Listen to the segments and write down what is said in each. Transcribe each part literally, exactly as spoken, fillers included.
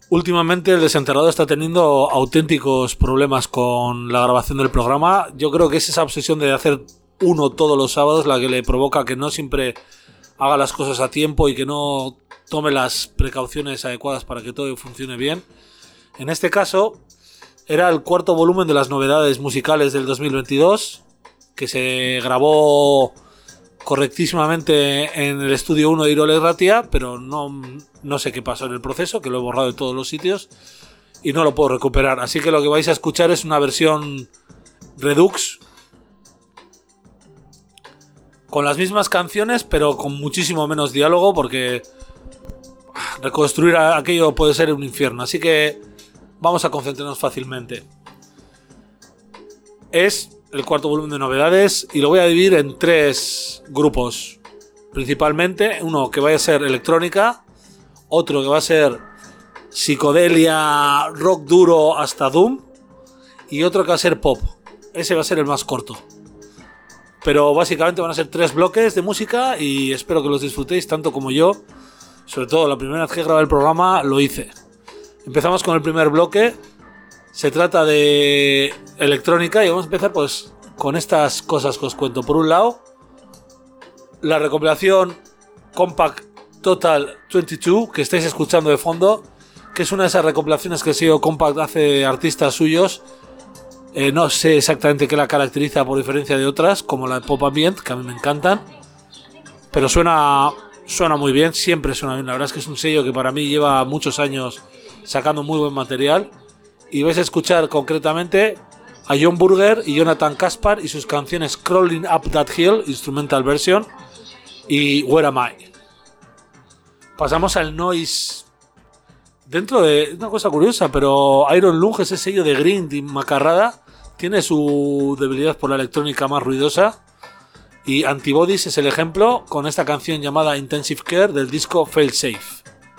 Últimamente el Desenterrado está teniendo auténticos problemas con la grabación del programa. Yo creo que es esa obsesión de hacer uno todos los sábados la que le provoca que no siempre haga las cosas a tiempo y que no tome las precauciones adecuadas para que todo funcione bien. En este caso era el cuarto volumen de las novedades musicales del dos mil veintidós, que se grabó correctísimamente en el estudio uno de Iroles Ratia, pero no, no sé qué pasó en el proceso, que lo he borrado de todos los sitios y no lo puedo recuperar. Así que lo que vais a escuchar es una versión Redux con las mismas canciones, pero con muchísimo menos diálogo, porque reconstruir aquello puede ser un infierno. Así que vamos a concentrarnos fácilmente. Es el cuarto volumen de novedades y lo voy a dividir en tres grupos principalmente. Uno que va a ser electrónica, otro que va a ser psicodelia, rock duro hasta doom, y otro que va a ser pop. Ese va a ser el más corto, pero básicamente van a ser tres bloques de música y espero que los disfrutéis tanto como yo. Sobre todo la primera vez que grabé el programa lo hice. Empezamos con el primer bloque. Se trata de electrónica y vamos a empezar pues con estas cosas que os cuento. Por un lado, la recopilación Compact Total veintidós que estáis escuchando de fondo, que es una de esas recopilaciones que el sello Compact hace de artistas suyos. Eh, no sé exactamente qué la caracteriza por diferencia de otras, como la de Pop Ambient, que a mí me encantan, pero suena, suena muy bien, siempre suena bien. La verdad es que es un sello que para mí lleva muchos años sacando muy buen material. Y vais a escuchar concretamente a John Burger y Jonathan Kaspar y sus canciones Crawling Up That Hill, instrumental version, y Where Am I. Pasamos al noise. Dentro de una cosa curiosa, pero Iron Lung, ese sello de grind y macarrada, tiene su debilidad por la electrónica más ruidosa, y Antibodies es el ejemplo con esta canción llamada Intensive Care del disco Failsafe.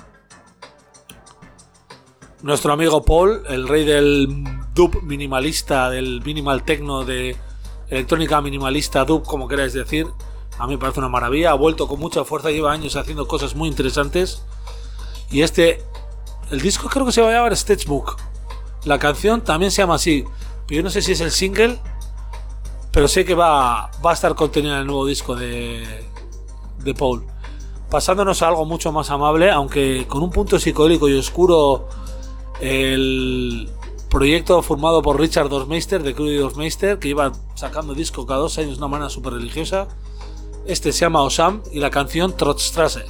Nuestro amigo Paul, el rey del dub minimalista, del minimal techno, de electrónica minimalista, dub, como queráis decir, a mí me parece una maravilla. Ha vuelto con mucha fuerza, lleva años haciendo cosas muy interesantes. Y este, el disco creo que se va a llamar Sketchbook. La canción también se llama así, pero yo no sé si es el single, pero sé que va, va a estar contenida en el nuevo disco de, de Paul. Pasándonos a algo mucho más amable, aunque con un punto psicodélico y oscuro. El proyecto formado por Richard Dorfmeister de Crudy Dorfmeister, que iba sacando disco cada dos años de una manera súper religiosa. Este se llama Osam y la canción Trotzstrasse.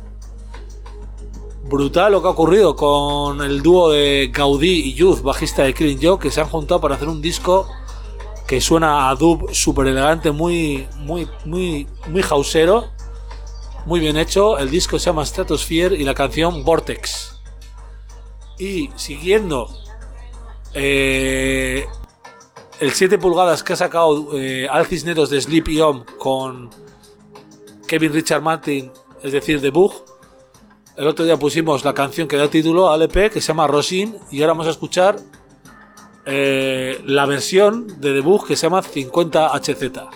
Brutal lo que ha ocurrido con el dúo de Gaudí y Youth, bajista de Killing Joke, que se han juntado para hacer un disco que suena a dub súper elegante, muy, muy, muy, muy houseero, muy bien hecho. El disco se llama Stratosphere y la canción Vortex. Y siguiendo eh, el siete pulgadas que ha sacado eh, Al Cisneros de Sleep y Om con Kevin Richard Martin, es decir, The Bug. El otro día pusimos la canción que da título al E P, que se llama Rosin, y ahora vamos a escuchar eh, la versión de The Bug que se llama cincuenta H Z.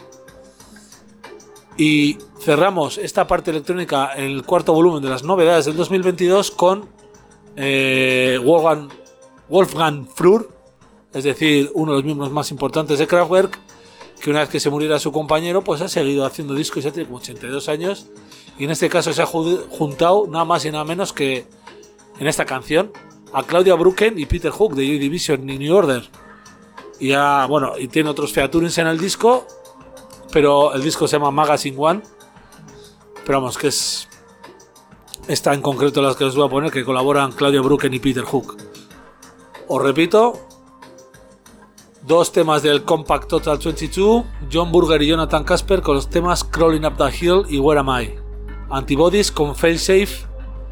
Y cerramos esta parte electrónica en el cuarto volumen de las novedades del dos mil veintidós con Eh, Wolfgang, Wolfgang Flür, es decir, uno de los miembros más importantes de Kraftwerk, que una vez que se muriera su compañero, pues ha seguido haciendo discos, ya tiene como ochenta y dos años, y en este caso se ha juntado nada más y nada menos que en esta canción a Claudia Brücken y Peter Hook de Joy Division y New Order. Y ya, bueno, y tiene otros featurings en el disco, pero el disco se llama Magazine One, pero vamos, que es esta en concreto las que os voy a poner, que colaboran Claudia Brücken y Peter Hook. Os repito, dos temas del Compact Total veintidós, John Burger y Jonathan Kasper con los temas Crawling Up That Hill y Where Am I, Antibodies con Failsafe,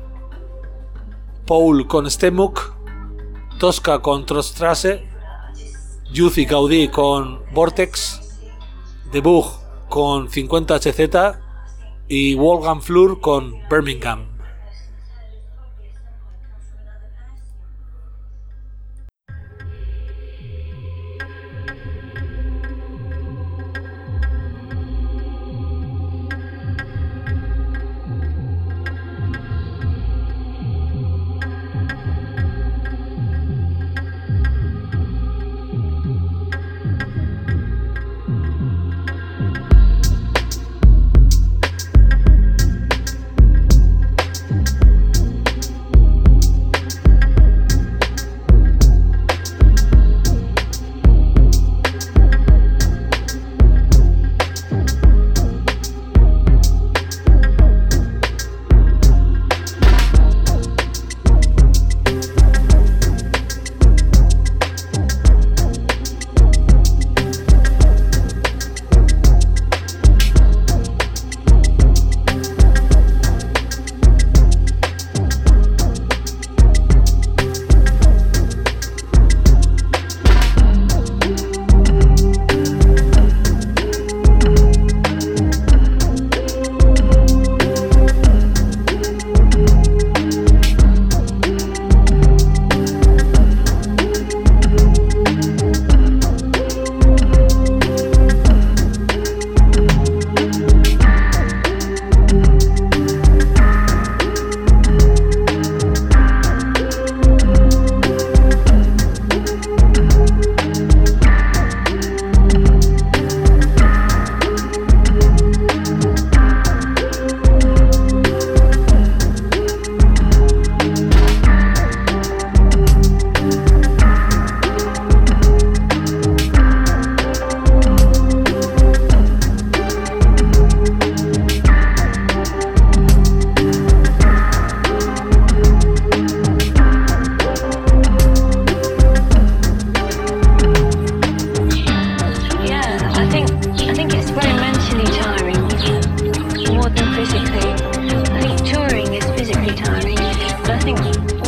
Paul con Stemuk, Tosca con Trotzstrasse, Youth y Gaudí con Vortex, The Bug con cincuenta H Z y Wolfgang Flür con Birmingham.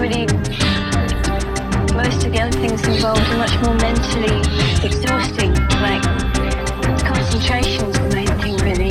really, most of the other things involved are much more mentally exhausting. Like, concentration's the main thing, really.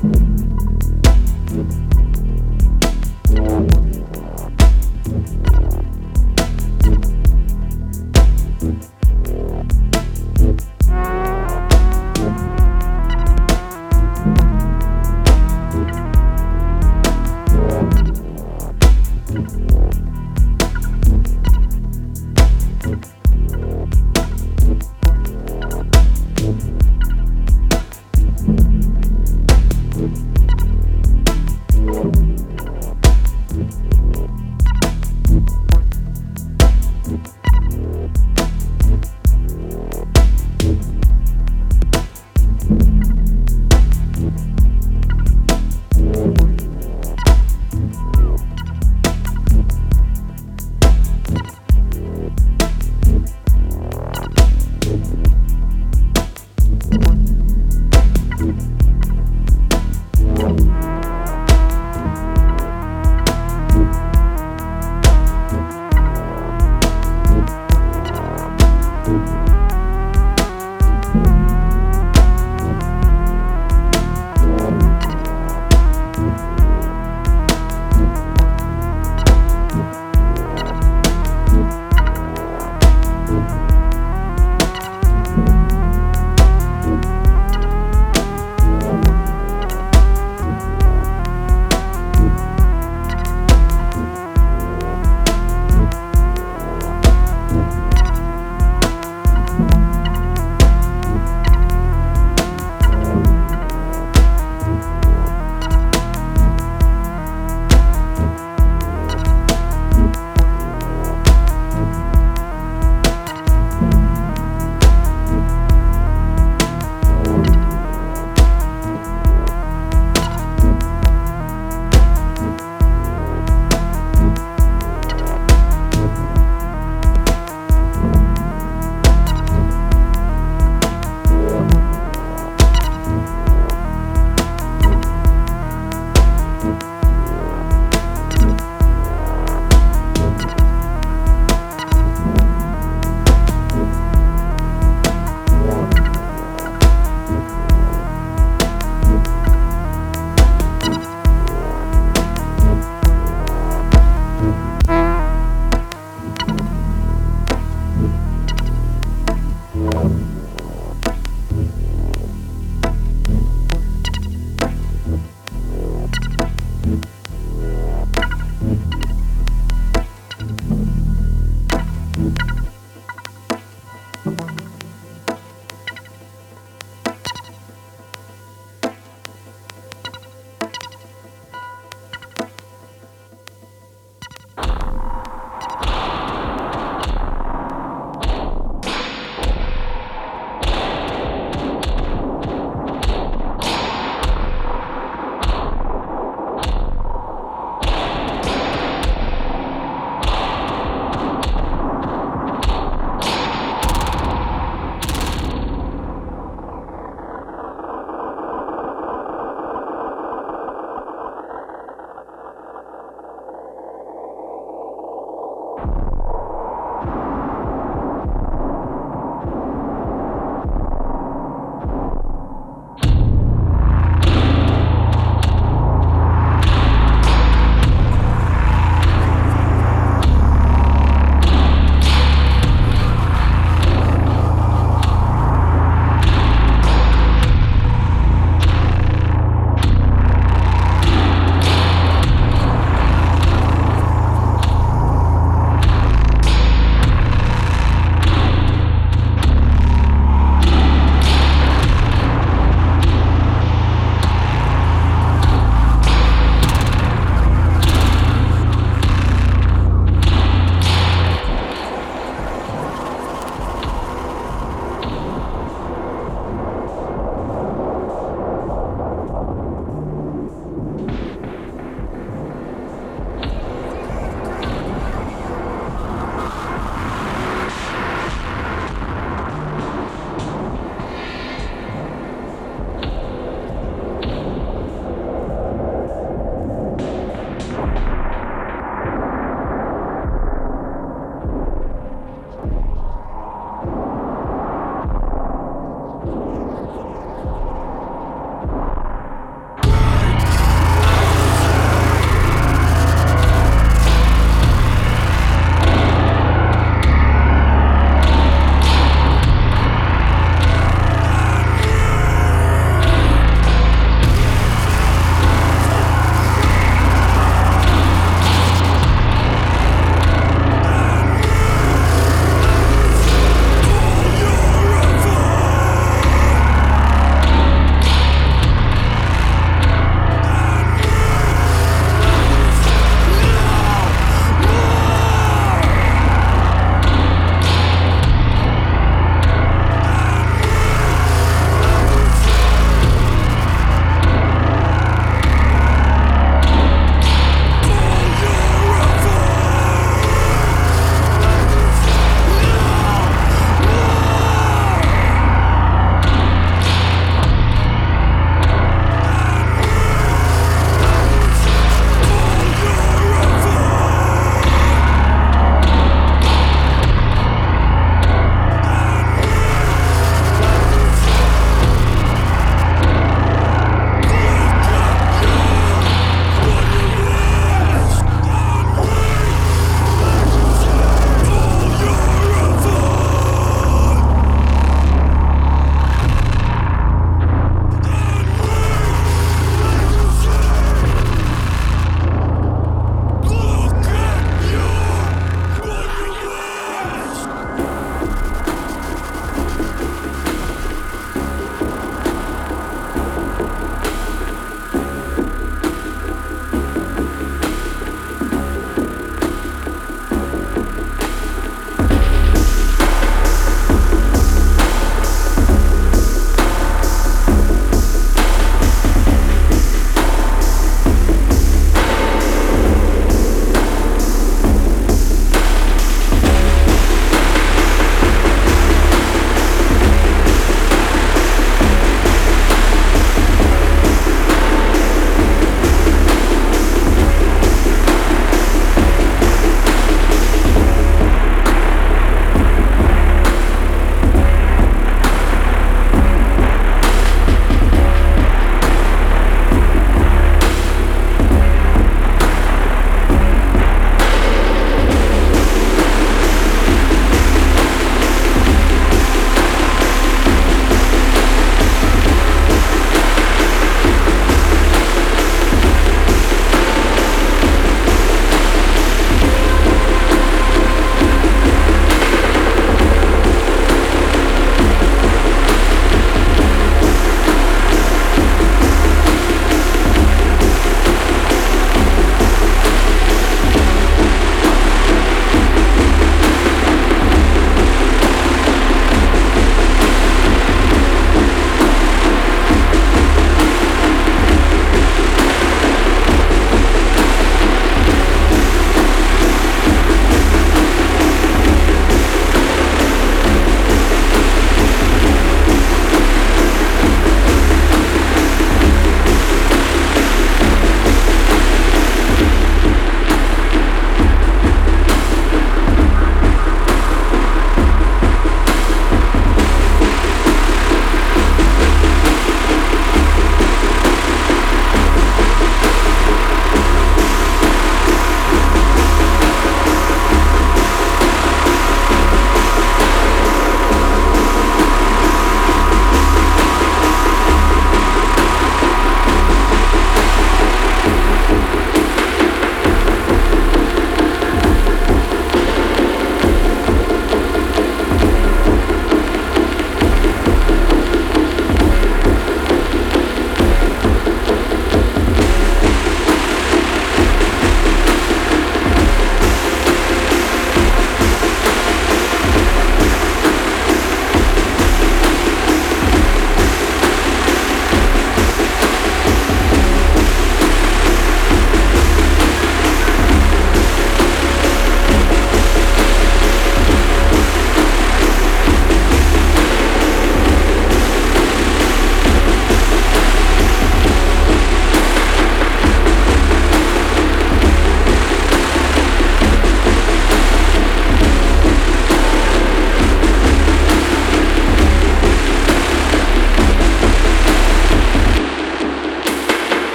Thank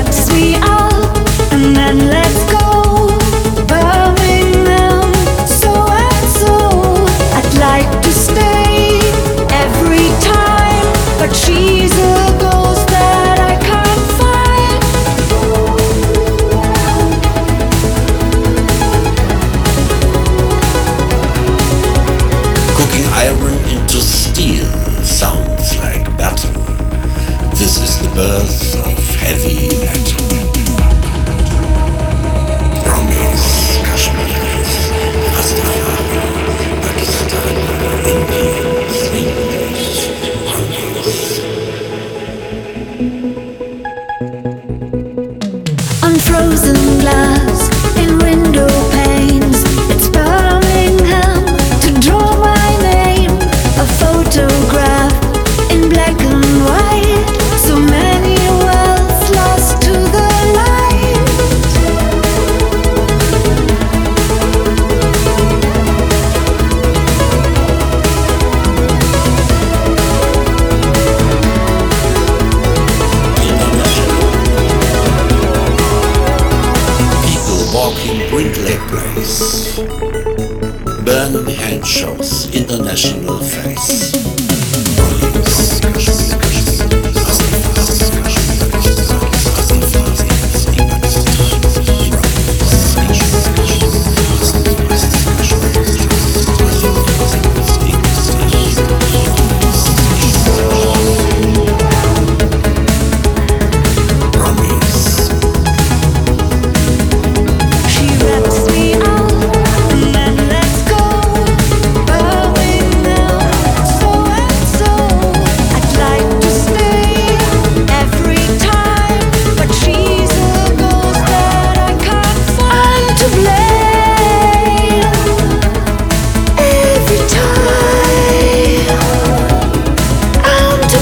wraps me up and then lets go. Birmingham, so and so. I'd like to stay every time, but she's a ghost that I can't find. Cooking iron into steel sounds like battle. This is the birth of heavy metal. Promise, Kashmir, Rastafari, Pakistan, Indians, English, Unfrozen glass in window panes. It's Birmingham to draw my name. A photograph in black and white. So many worlds lost to the light. people walking Brindley Place. Burning hand shows international face. Promise, Kashmir, Kashmir, Rastafari, She wraps me up and then lets go. Birmingham, so and so. I'd like to stay every time, but she's a ghost that I can't find. I'm to blame every time. I'm to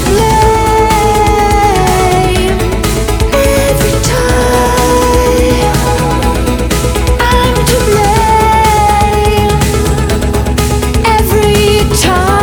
blame every time. I'm to blame every time.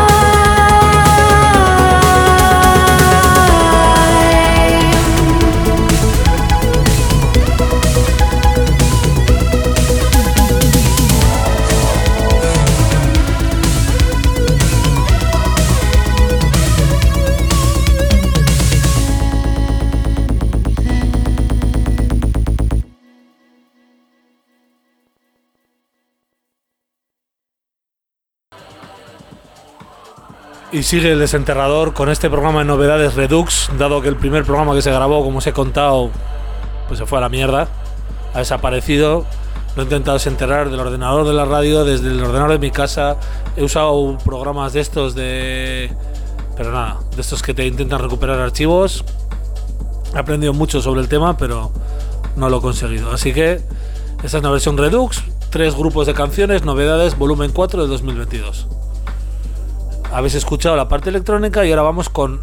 Y sigue el desenterrador con este programa de novedades Redux, dado que el primer programa que se grabó, como os he contado, pues se fue a la mierda, ha desaparecido. Lo he intentado desenterrar del ordenador de la radio, desde el ordenador de mi casa. He usado programas de estos de... pero nada, de estos que te intentan recuperar archivos. He aprendido mucho sobre el tema, pero no lo he conseguido. Así que esta es una versión Redux, tres grupos de canciones, novedades, volumen cuatro de dos mil veintidós. Habéis escuchado la parte electrónica y ahora vamos con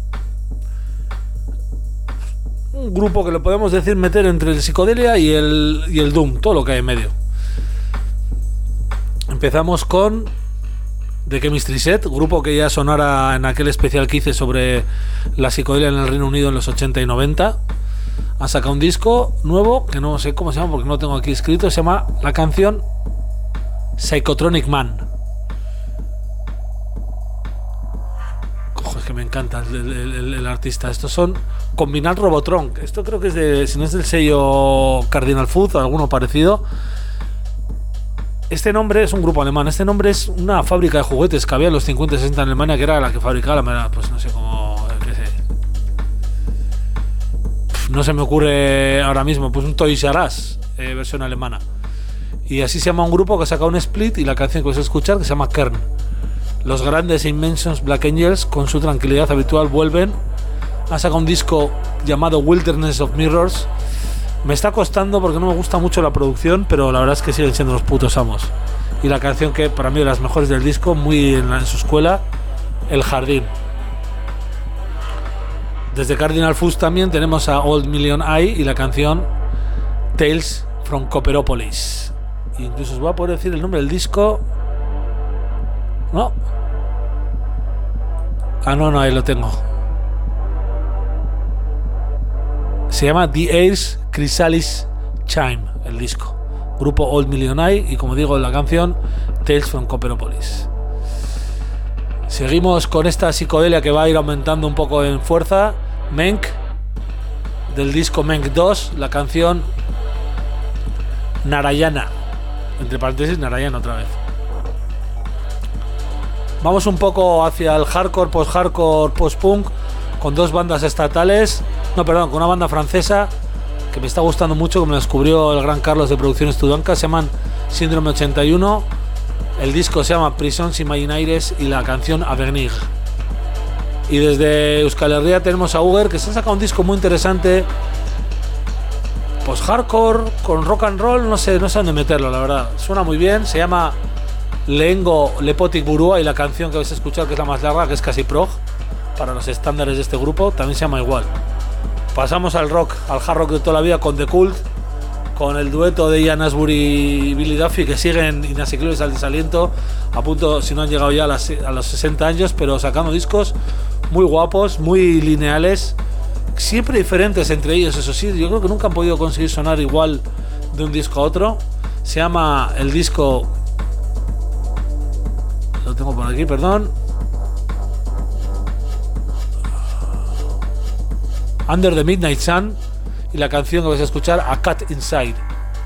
un grupo que lo podemos decir meter entre el psicodelia y el, y el doom, todo lo que hay en medio. Empezamos con The Chemistry Set, grupo que ya sonara en aquel especial que hice sobre la psicodelia en el Reino Unido en los ochenta y noventa. Han sacado un disco nuevo que no sé cómo se llama porque no lo tengo aquí escrito. Se llama la canción Psychotronic Man. Ojo, es que me encanta el, el, el, el artista. Estos son Combinat Robotron. Esto creo que es de, si no es del sello Cardinal Food o alguno parecido. Este nombre es un grupo alemán. Este nombre es una fábrica de juguetes que había en los cincuenta y sesenta en Alemania, que era la que fabricaba la, pues no sé cómo, qué sé. No se me ocurre ahora mismo, pues un Toys R Us, eh, versión alemana. Y así se llama un grupo que ha sacado un split y la canción que vais a escuchar que se llama Kern. Los grandes Inventions Black Angels, con su tranquilidad habitual, vuelven. Ha sacado un disco llamado Wilderness of Mirrors. Me está costando porque no me gusta mucho la producción, pero la verdad es que siguen siendo los putos amos. Y la canción que para mí es de las mejores del disco, muy en, la, en su escuela, El Jardín. Desde Cardinal Fuzz también tenemos a Old Million Eye y la canción Tales from Copperopolis. Y incluso os voy a poder decir el nombre del disco. No. Ah, no, no, ahí lo tengo. Se Se llama The Airs Chrysalis Chime, el disco. Grupo Old Million Eye y, como digo, la canción Tales from Copperopolis. Seguimos con esta psicodelia que va a ir aumentando un poco en fuerza. Menk, del disco Menk dos, la canción Narayana, entre paréntesis Narayana otra vez. Vamos un poco hacia el hardcore, post-hardcore, post-punk, con dos bandas estatales, no, perdón, con una banda francesa que me está gustando mucho, que me descubrió el gran Carlos de Producciones Tudanca. Se llaman Síndrome ochenta y uno, el disco se llama Prisons Imaginaires y la canción Avenir. Y desde Euskal Herria tenemos a Uger, que se ha sacado un disco muy interesante, post-hardcore, con rock and roll, no sé, no sé dónde meterlo, la verdad. Suena muy bien, se llama Lehengo Lepotik Burua y la canción que vais a escuchar, que es la más larga, que es casi prog, para los estándares de este grupo, también se llama igual. Pasamos al rock, al hard rock de toda la vida con The Cult, con el dueto de Ian Astbury y Billy Duffy, que siguen inasequibles al desaliento, a punto, si no han llegado ya a, las, a los sesenta años, pero sacando discos muy guapos, muy lineales, siempre diferentes entre ellos, eso sí. Yo creo que nunca han podido conseguir sonar igual de un disco a otro. Se llama el disco, lo tengo por aquí, perdón, Under the Midnight Sun, y la canción que vais a escuchar, A Cat Inside.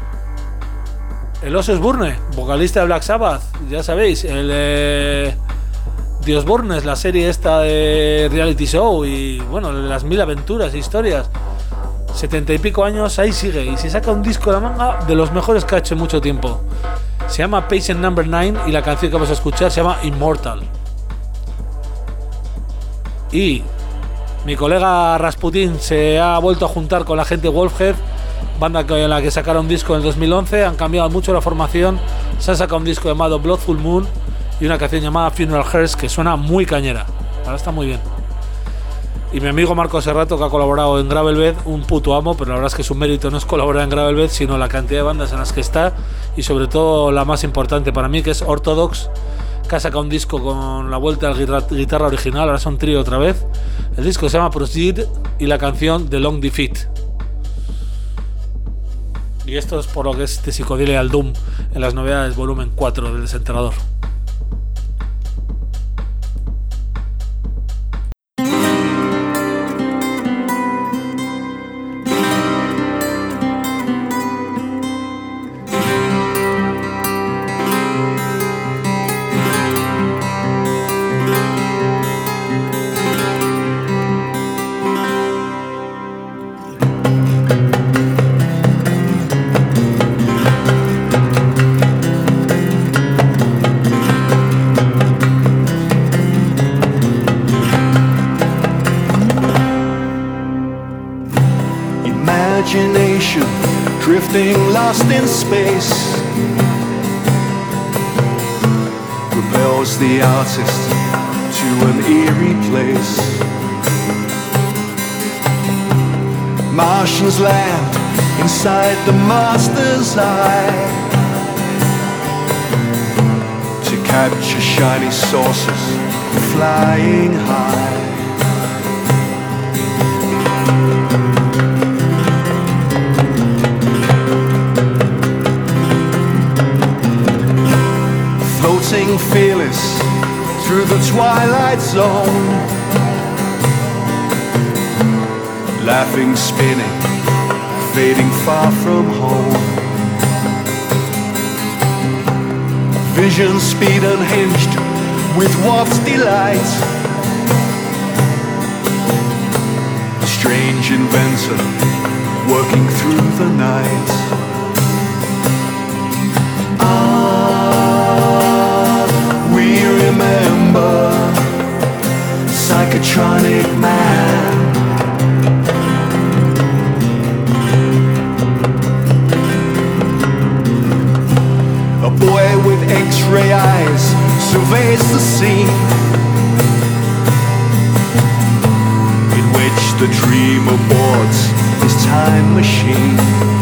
El Ozzy Osbourne, vocalista de Black Sabbath, ya sabéis, el eh, The Osbournes, la serie esta de reality show y bueno, las mil aventuras e historias. Setenta y pico años, ahí sigue, y se saca un disco de la manga de los mejores que ha hecho en mucho tiempo. Se llama Patient Number nueve y la canción que vamos a escuchar se llama Immortal. Y mi colega Rasputin se ha vuelto a juntar con la gente Wolfhead, banda con la que sacaron un disco en el dos mil once. Han cambiado mucho la formación, se han sacado un disco llamado Blood Full Moon y una canción llamada Funeral Hearse, que suena muy cañera, ahora está muy bien. Y mi amigo Marco Serrato, que ha colaborado en Gravelbed, un puto amo, pero la verdad es que su mérito no es colaborar en Gravelbed, sino la cantidad de bandas en las que está, y sobre todo la más importante para mí, que es Orthodox, que ha sacado un disco con la vuelta a la guitarra original, ahora son trío otra vez. El disco se llama Proceed y la canción The Long Defeat. Y esto es por lo que es este psicodelia al Doom en las novedades volumen cuatro del Desenterrador. Drifting lost in space propels the artist to an eerie place. Martians land inside the master's eye to capture shiny saucers flying high. Floating fearless through the twilight zone, laughing, spinning, fading far from home. Vision speed unhinged with warped delight, a strange inventor working through the night. Remember, psychotronic man. A boy with X-ray eyes surveys the scene in which the dreamer boards his time machine.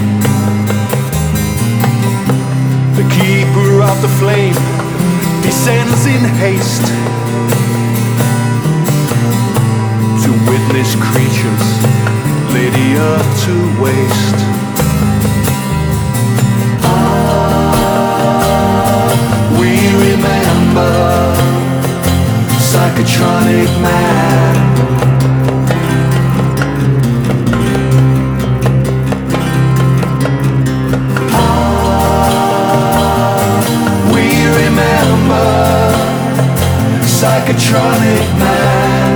The keeper of the flame descends in haste to witness creatures lay the earth to waste. Ah, we remember Psychotronic Man. Ah, we remember Psychotronic Man.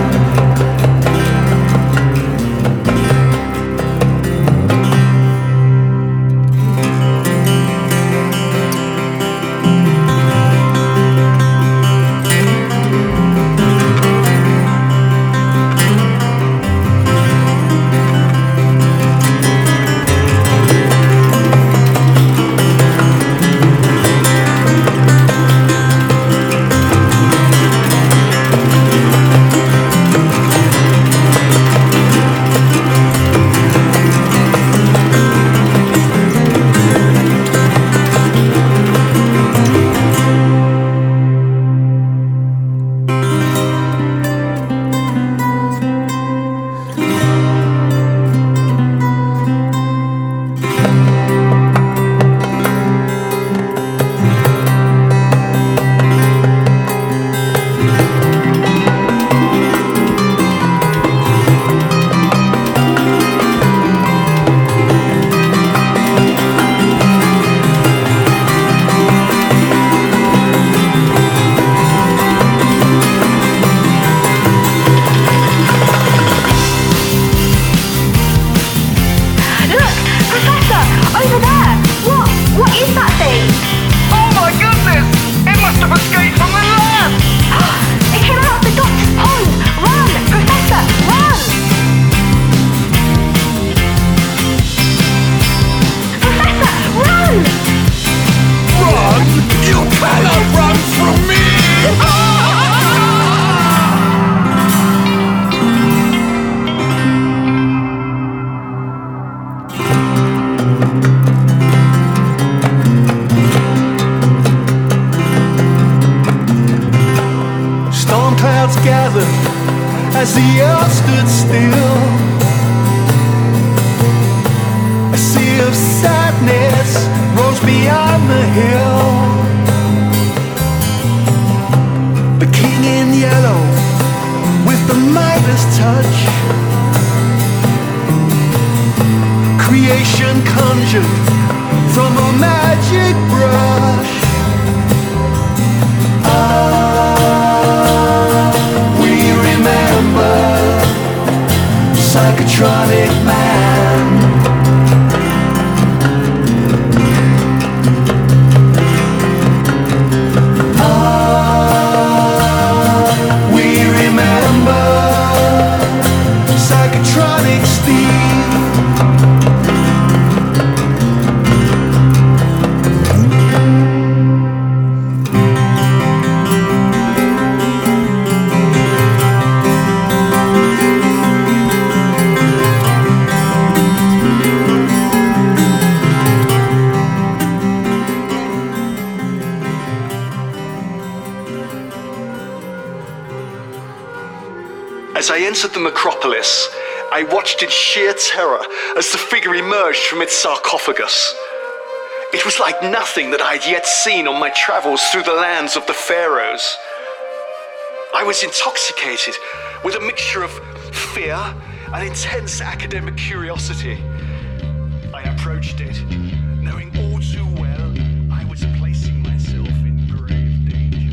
As the earth stood still, a sea of sadness rose beyond the hill. The king in yellow, with the Midas touch, creation conjured from a magic brush. Psychotronic Man. Ah, we remember Psychotronic Steve. As I entered the necropolis, I watched in sheer terror as the figure emerged from its sarcophagus. It was like nothing that I had yet seen on my travels through the lands of the pharaohs. I was intoxicated with a mixture of fear and intense academic curiosity. I approached it, knowing all too well I was placing myself in grave danger.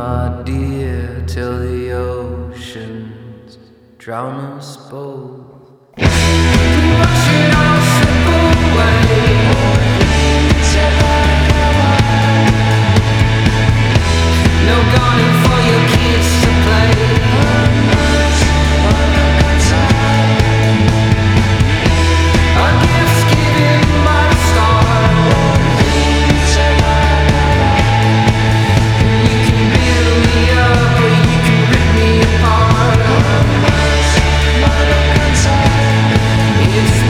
my dear, till the oceans drown us both. Watching all slip away. No garden for your kids to play. A gift given by the stars. You can build me up or you can rip me apart. It's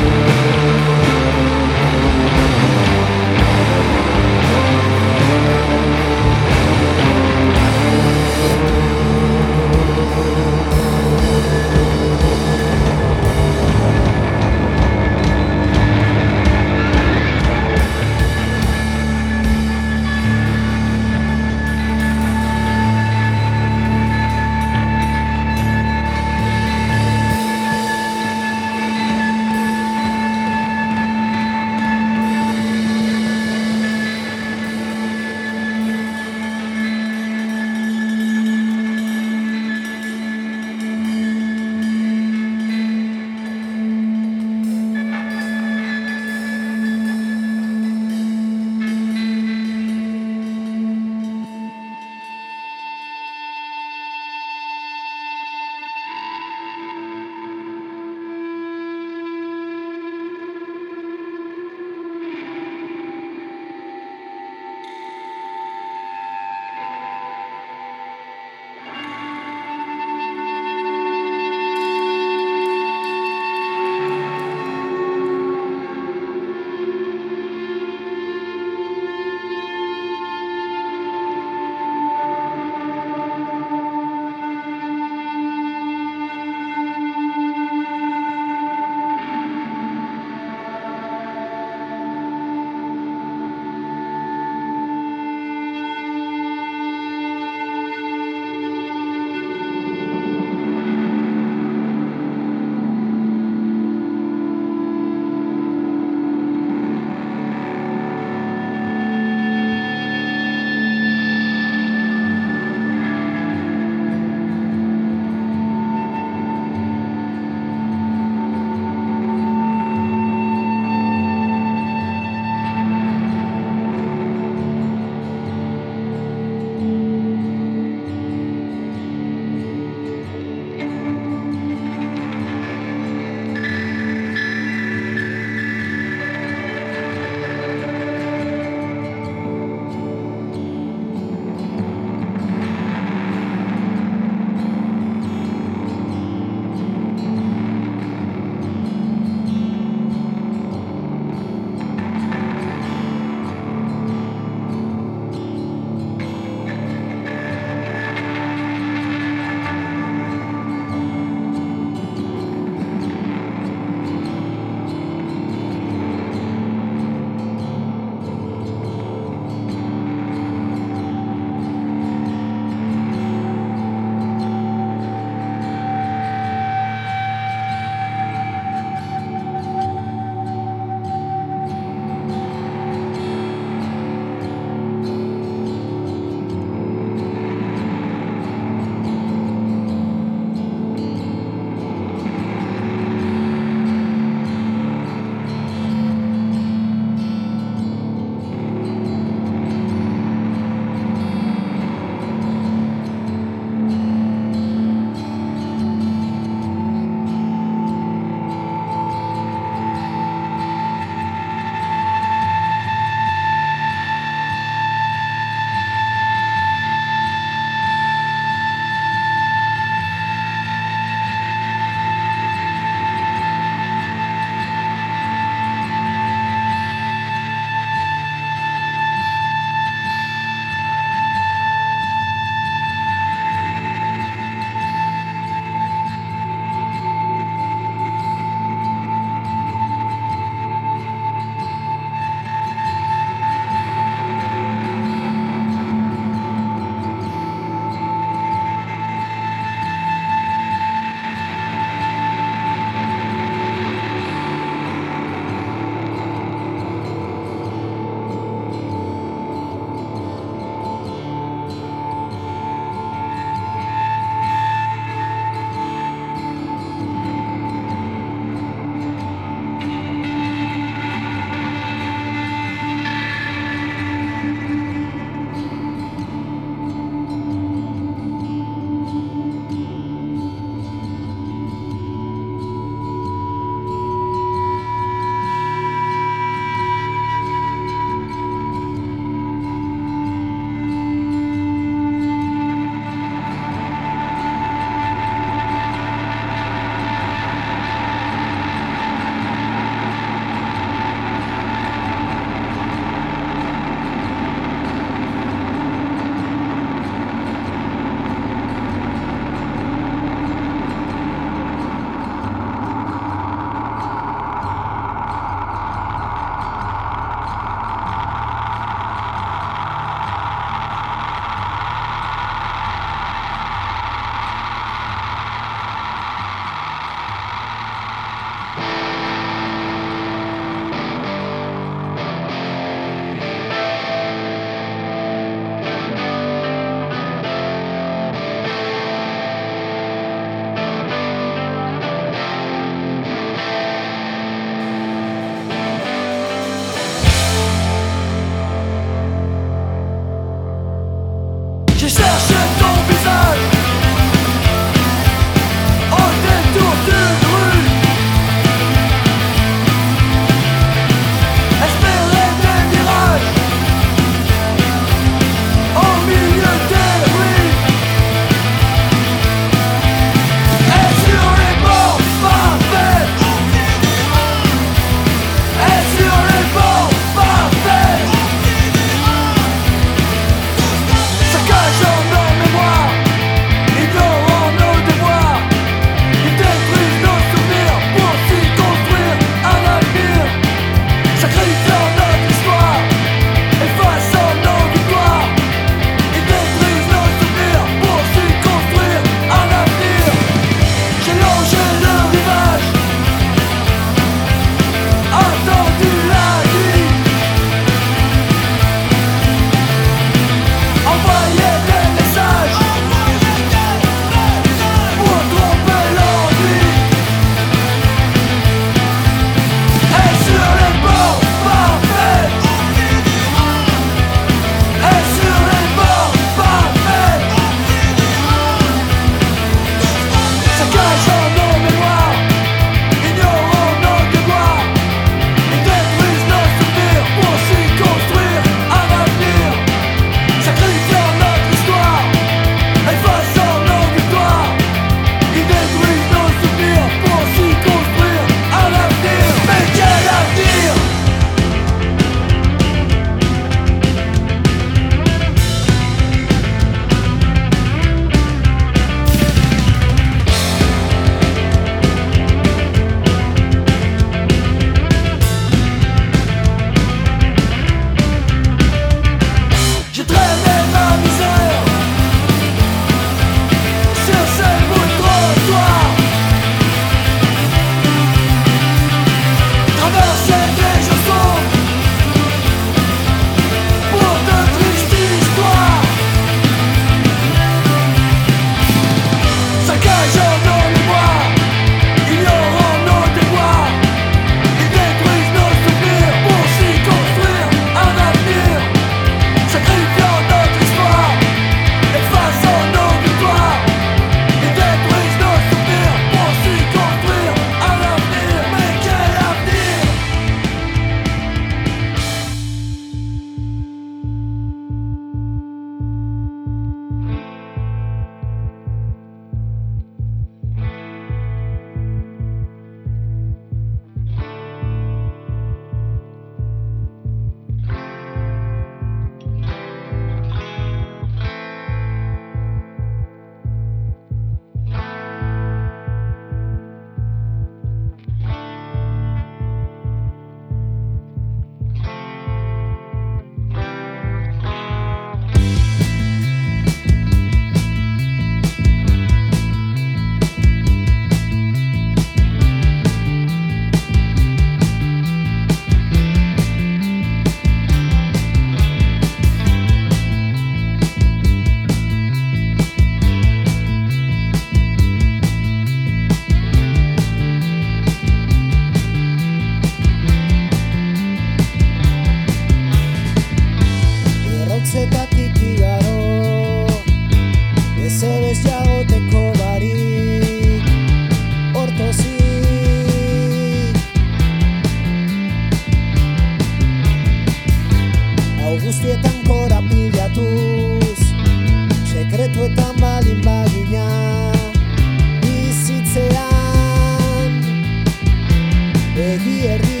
begi erdi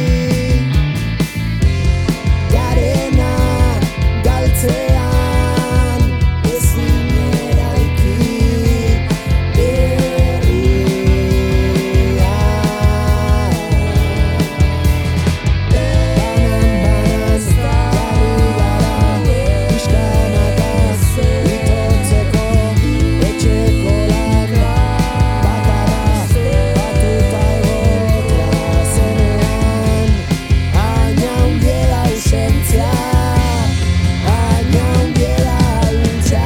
garena galtzean ezin eraiki berria. Banan-banan jarri gara pixkanakaz itotzeko etxeko lan bakarra batuta egotea zenean. Haina hundiela ausentzia, haina hundiela luntza.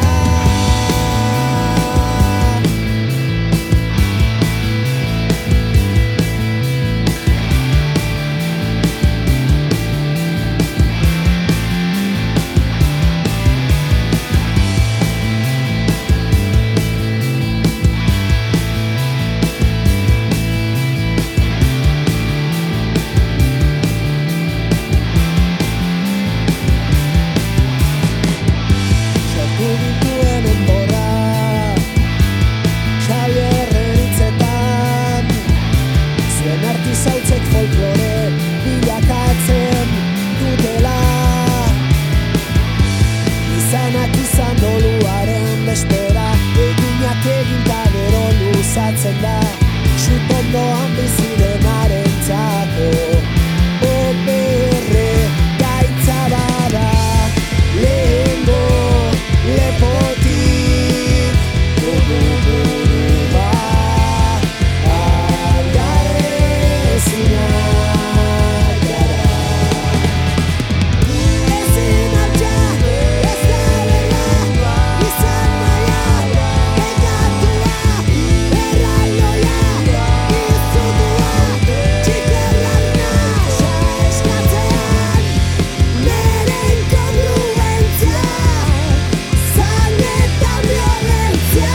Sartu dituen enborra Xabierren hitzetan, zuen artizautzek folklore bilakatzen dutela. Izanak izan doluaren bestera, eginak egin ta gero luzatzen da. Sutondoan bizirenarentzako operre gaitza bada. Lehengo lepotik dugu burua algarrezinak gara. Ezin altxa, ez da berra, izan naia, bekatua, erraldoia, izutua, txikerlarna, eskatzean, nere inkongruentzia, zain eta violentzia.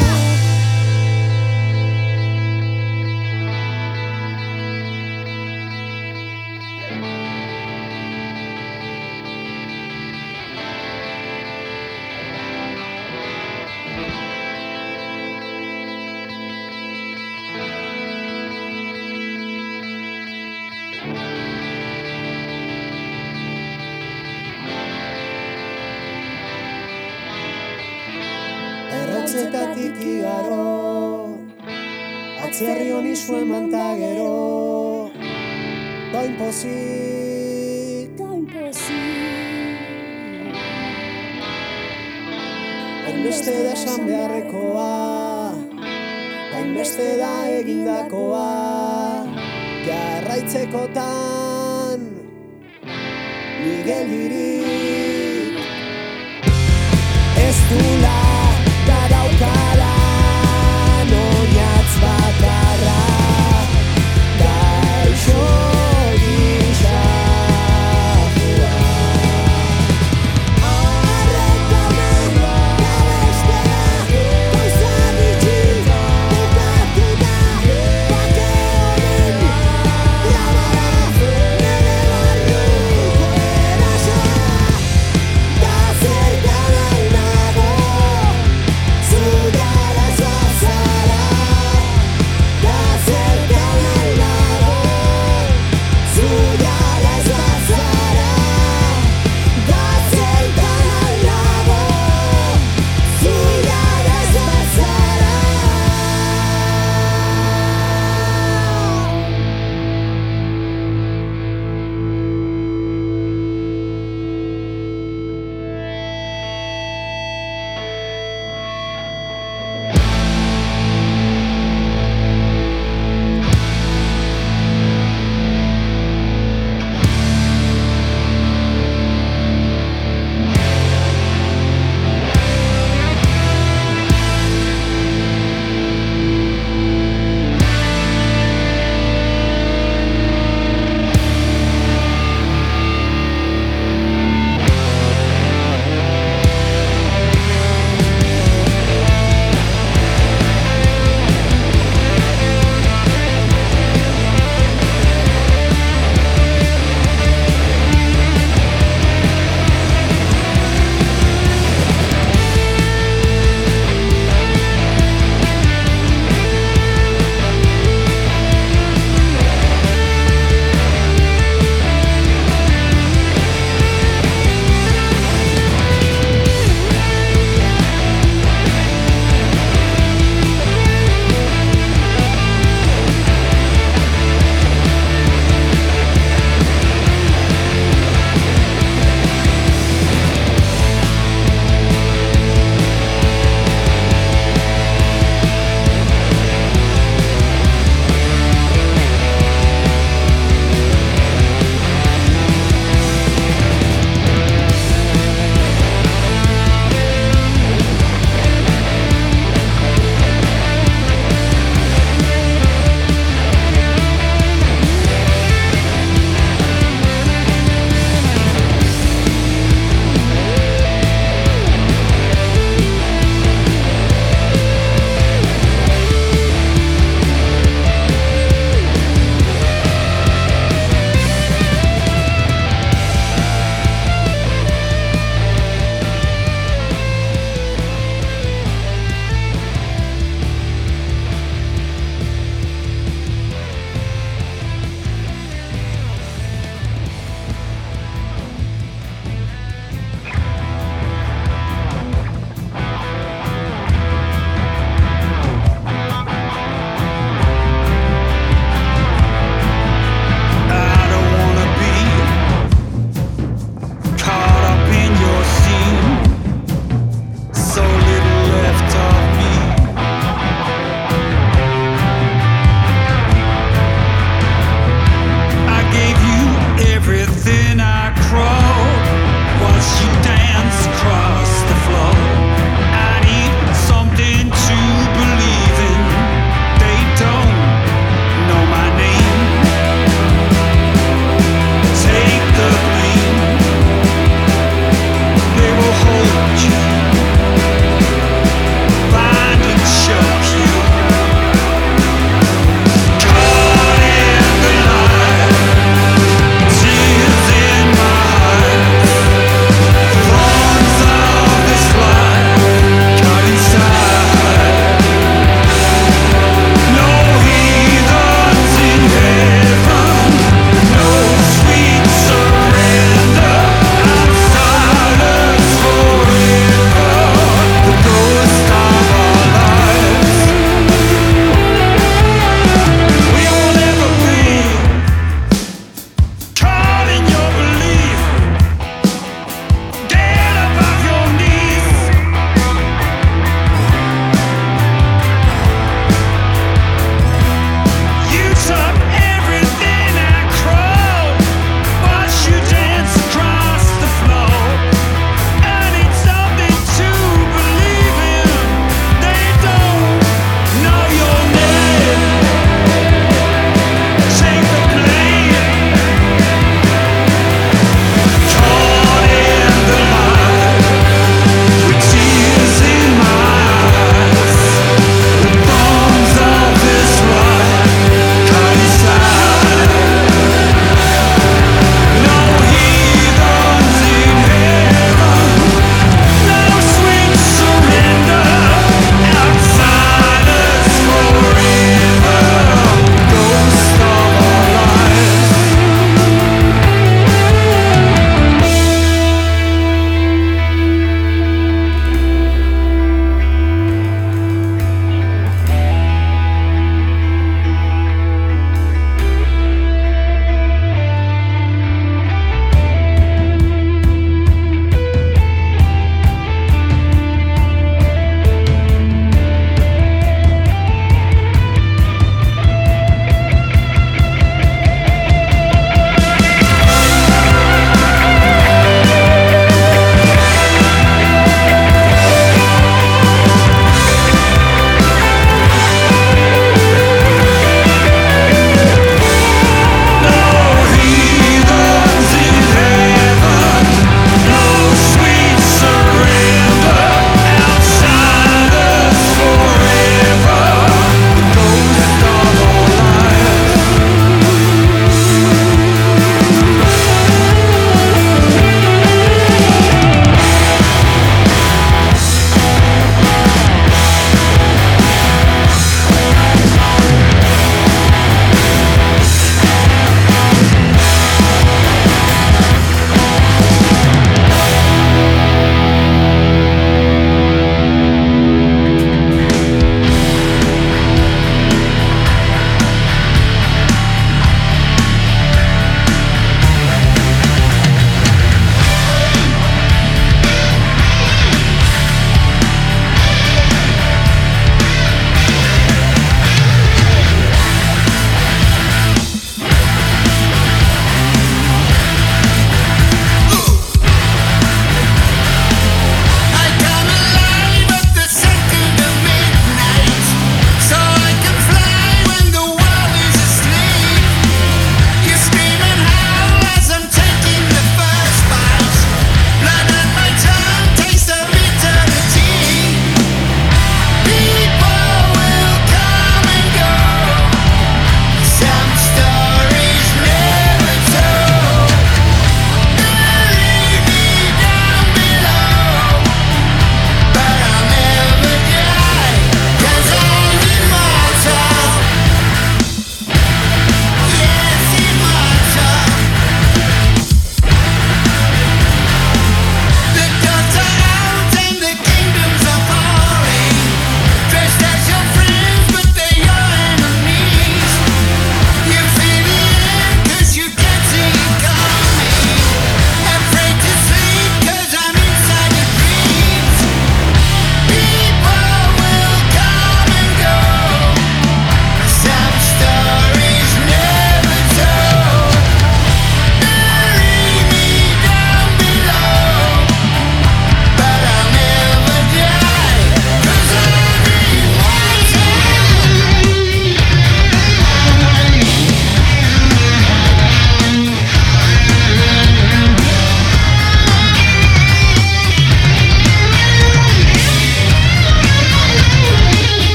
Errotzetatik igaro, atzerri honi zuen manta gero, doin pozik, doin pozik. Hainbeste da esan beharrekoa, hainbeste da egindakoa, jarraitzekotan, Miguel Dirik. Ez dula daraukala oinatz bakarra, gaixo gisa joa. Arrekamen gabestea, gauza bitxi bukatu da, bake honen grabara, nere barruko erasoa, da zertan hau nago.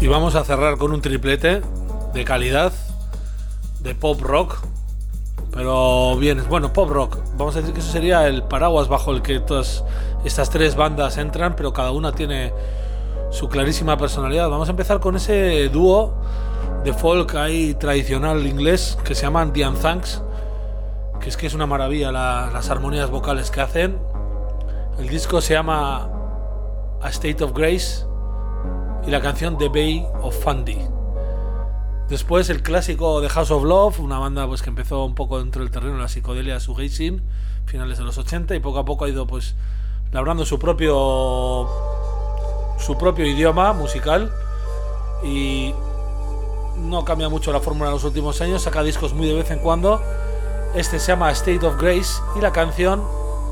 vamos a cerrar con un triplete de calidad, de pop rock. Pero bien, bueno, pop rock. Vamos a decir que eso sería el paraguas bajo el que todas estas tres bandas entran, pero cada una tiene su clarísima personalidad. Vamos a empezar con ese dúo de folk ahí tradicional inglés que se llaman The Unthanks, que es que es una maravilla la, las armonías vocales que hacen. El disco se llama A State of Grace y la canción The Bay of Fundy. Después el clásico de House of Love, una banda pues que empezó un poco dentro del terreno de la psicodelia shoegazing, finales de los ochenta, y poco a poco ha ido pues labrando su propio su propio idioma musical y no cambia mucho la fórmula en los últimos años, saca discos muy de vez en cuando. Este se llama State of Grace y la canción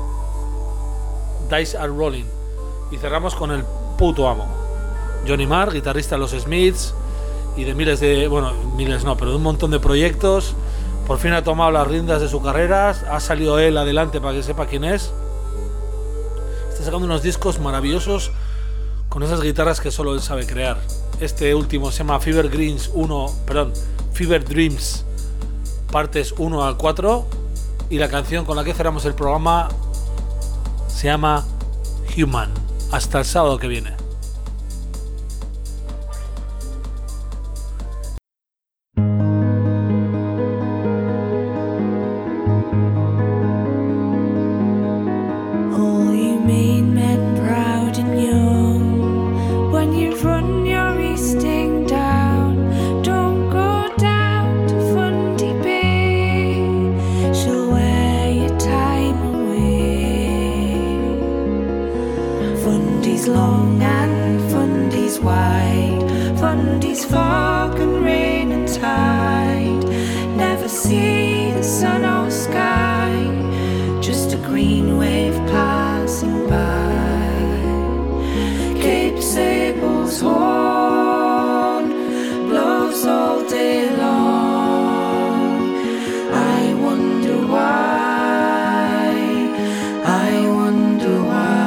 Dice Are Rolling. Y cerramos con el puto amo, Johnny Marr, guitarrista de los Smiths y de miles de, bueno, miles no, pero de un montón de proyectos. Por fin ha tomado las riendas de su carrera, ha salido él adelante para que sepa quién es. Está sacando unos discos maravillosos con esas guitarras que solo él sabe crear. Este último se llama Fever Dreams uno, perdón, Fever Dreams partes uno al cuatro, y la canción con la que cerramos el programa se llama Human. Hasta el sábado que viene. All you made men proud and young, when you've run your easting down, don't go down to Fundy Bay, she'll wear your time away. Fundy's long and Fundy's wide, Fundy's fog and rain and tide, never see the sun or sky, just a green wave passing by. Cape Sable's horn blows all day long. I wonder why, I wonder why.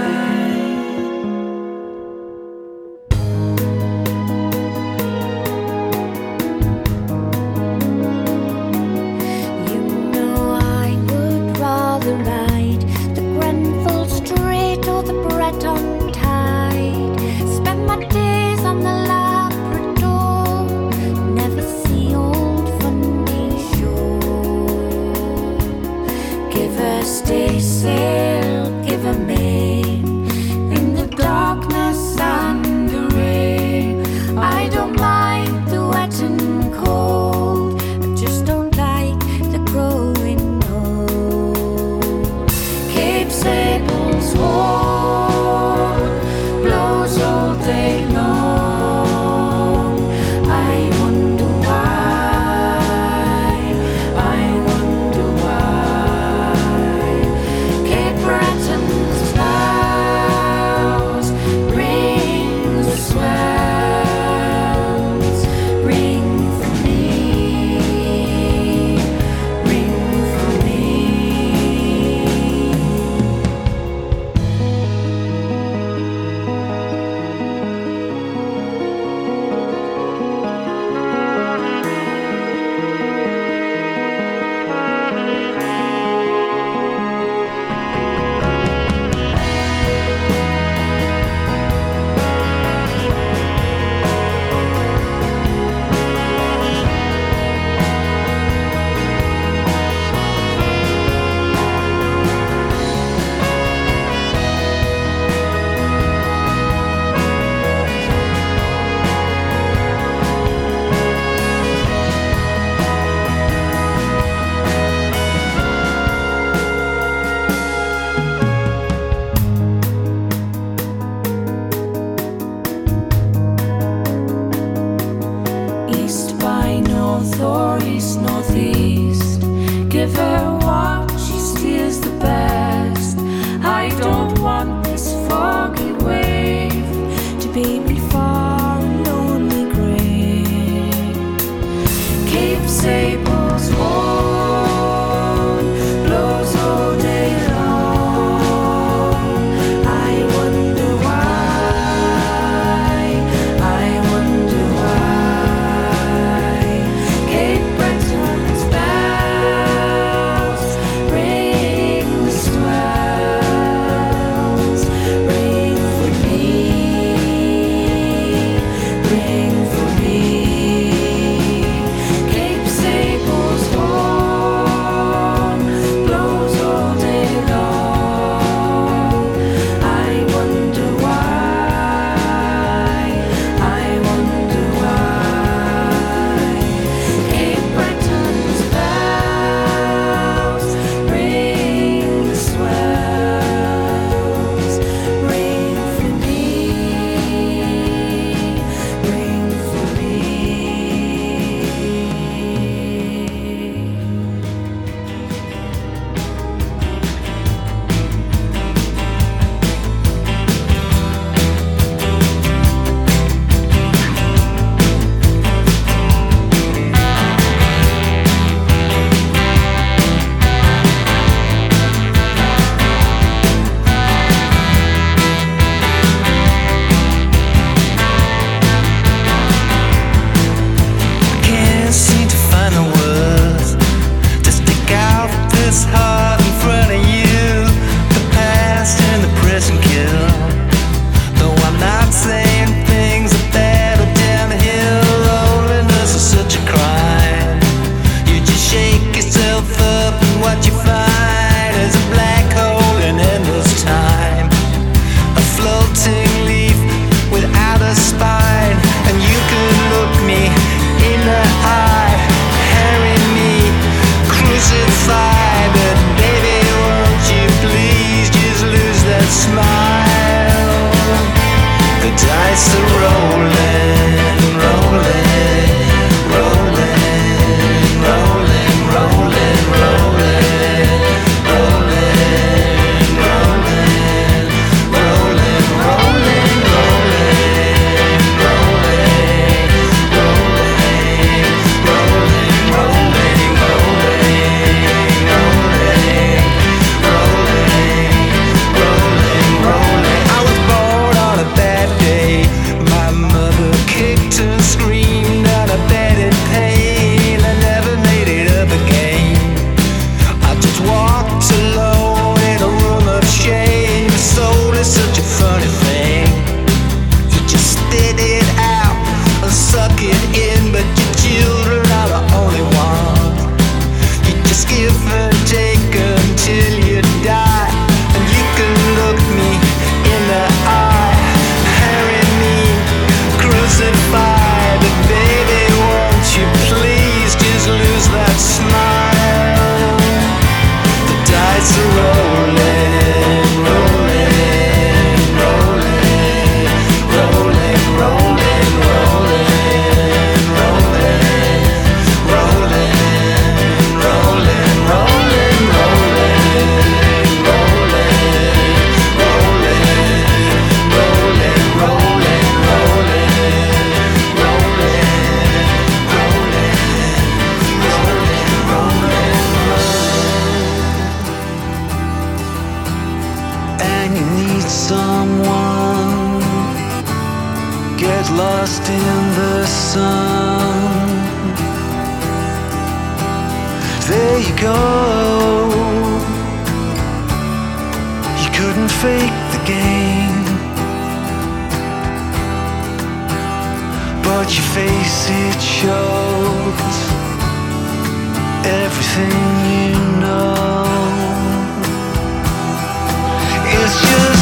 You know I would rather ride the Grenfell Strait or the Breton Tide, spend my days wilting leaf without a spine. And you could look me in the eye, harry me, crucify. But baby, won't you please just lose that smile? The dice are rolling, rolling, rolling, rolling, rolling, rolling, rolling, rolling, rolling, rolling, rolling, rolling, rolling, rolling, rolling, rolling, rolling, rolling. I was born on a bad day. My mother kicked and screamed and I bet in pain. I never made it up again. I just walked alone in a room of shame. Soul is such a funny thing. You just spit it out and suck it in, but your children are the only ones. You just give and take until you die. And you can look me in the eye, harry me, crucify. But baby, won't you please just lose that smile? The dice are rolling, rolling, rolling, rolling, rolling, rolling, rolling, rolling, rolling, rolling, rolling, rolling, rolling, rolling, and you need someone. Get lost in the sun. There you go. You couldn't fake the game, but your face, it shows everything you know. It's just